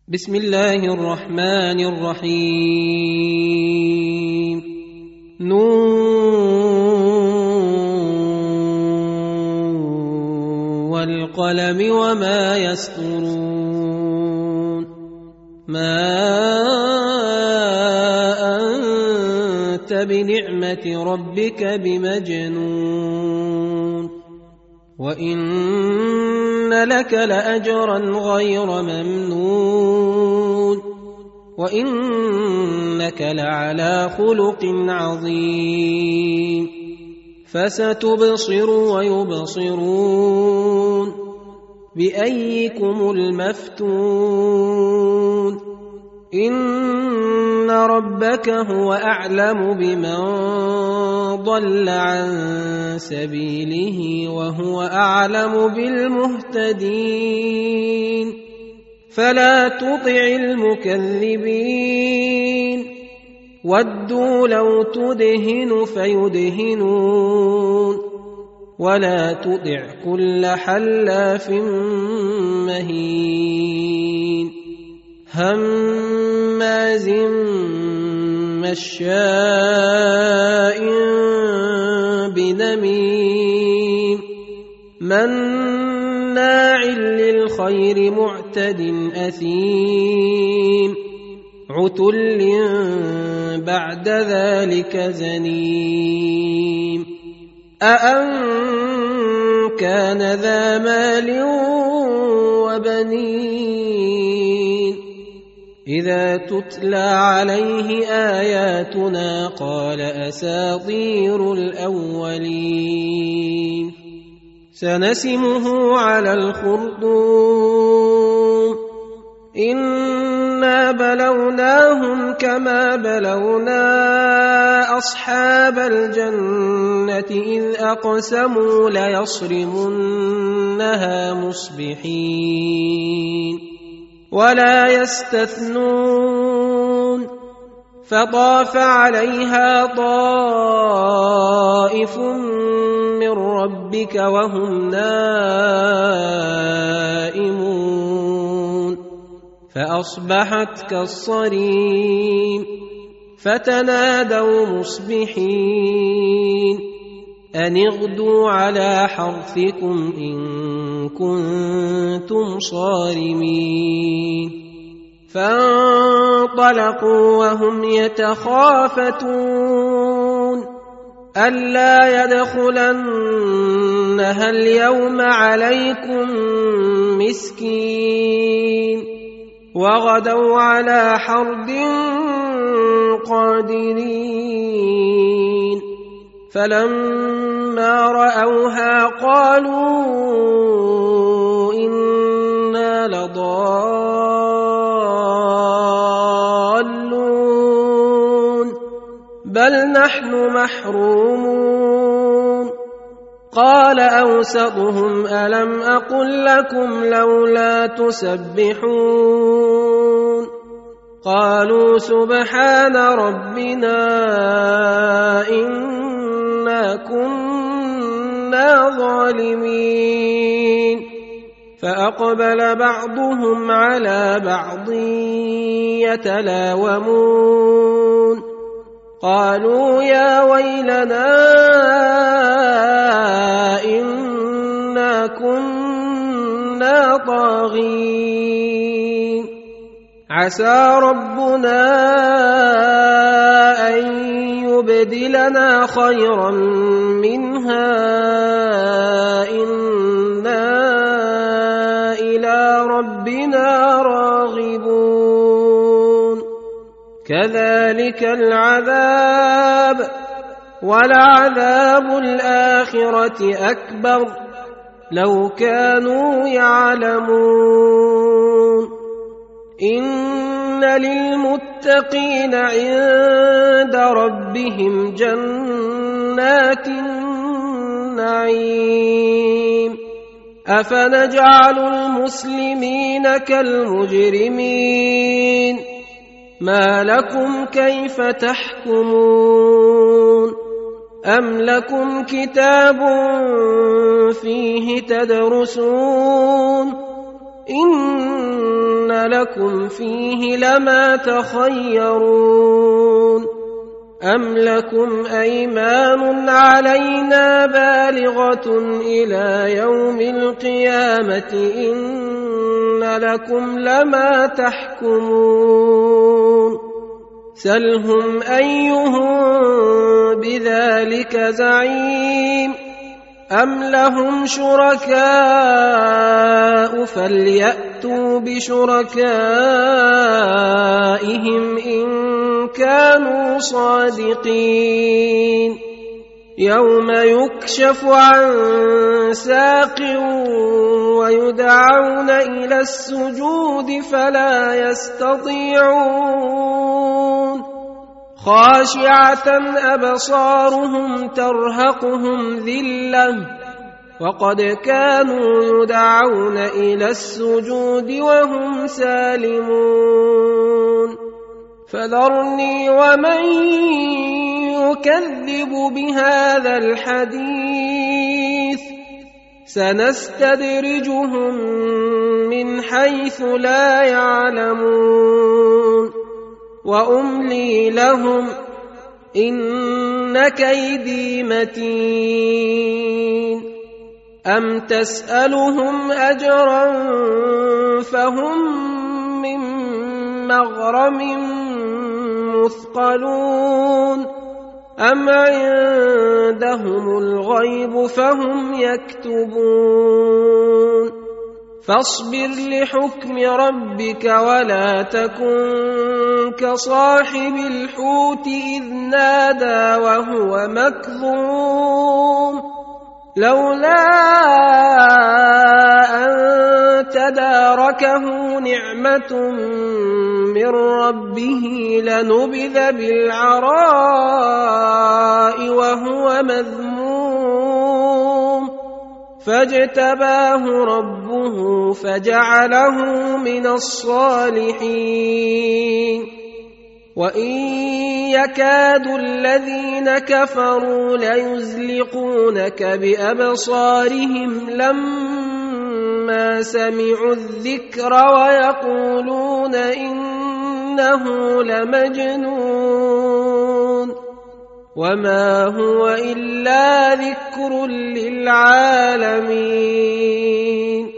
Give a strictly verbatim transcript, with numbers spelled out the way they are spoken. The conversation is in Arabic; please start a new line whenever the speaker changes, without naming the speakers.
بسم الله الرحمن الرحيم نون والقلم وما يسطرون ما أنت بنعمة ربك بمجنون وإن لك لأجرا غير ممنون وإنك لعلى خلق عظيم فستبصر ويبصرون بأيكم المفتون إن ربك هو أعلم بمن ضل عن سبيله وهو أعلم بالمهتدين فلا تطع المكذبين ودوا لو تدهن فيدهنون ولا تطع كل حلاف مهين هماز مشاء بنميم مناع للخير معتد أثيم عتل بعد ذلك زنيم أأن كان ذا مال وبنين إذا تتلى عليه آياتنا قال أساطير الأولين سنسمه على الخرطوم إنا بلوناهم كما بلونا أصحاب الجنة إذ أقسموا ليصرمنها مصبحين ولا يستثنون فطاف عليها طائف من ربك وهم نائمون فأصبحت كالصريم فتنادوا مصبحين أن اغدوا على حرثكم إن كنتم صارمين فانطلقوا وهم يتخافتون ألا يدخلنها اليوم عليكم مسكين وغدوا على حرد قادرين فلما رأوها قالوا إنا لضالون بل نحن محرومون قال أوسطهم ألم أقل لكم لولا تسبحون قالوا سبحان ربنا إنا كنا ظالمين فأقبل بعضهم على بعض يتلاومون قالوا يا ويلنا إنا كنا طاغين عسى ربنا أن يبدلنا خيرا منها إنا إلى ربنا راغبون كذلك العذاب ولعذاب الآخرة أكبر لو كانوا يعلمون إن للمتقين عند ربهم جنات النعيم أفنجعل المسلمين كالمجرمين ما لكم كيف تحكمون أم لكم كتاب فيه تدرسون إن لكم فيه لما تخيرون أم لكم أيمان علينا بالغة إلى يوم القيامة إن لكم لما تحكمون سلهم أيهم بذلك زعيم أم لهم شركاء فليأتوا بشركائهم إن كانوا صادقين يوم يكشف عن ساق ويدعون إلى السجود فلا يستطيعون خاشعة أبصارهم ترهقهم ذلة وقد كانوا يدعون إلى السجود وهم سالمون فذرني ومن يكذب بهذا الحديث سنستدرجهم من حيث لا يعلمون وأملي لهم إن كيدي متين أم تسألهم أجرا فهم من مغرم مثقلون أم عندهم الغيب فهم يكتبون فاصبر لحكم ربك ولا تكن كصاحب الحوت إذ نادى وهو مكظوم لولا أن تداركه نعمة من ربه لنبذ بالعراء وهو مذموم فاجتباه ربه فجعله من الصالحين وإن يكاد الذين كفروا ليزلقونك بأبصارهم لما سمعوا الذكر ويقولون إنه لمجنون وما هو إلا ذكر للعالمين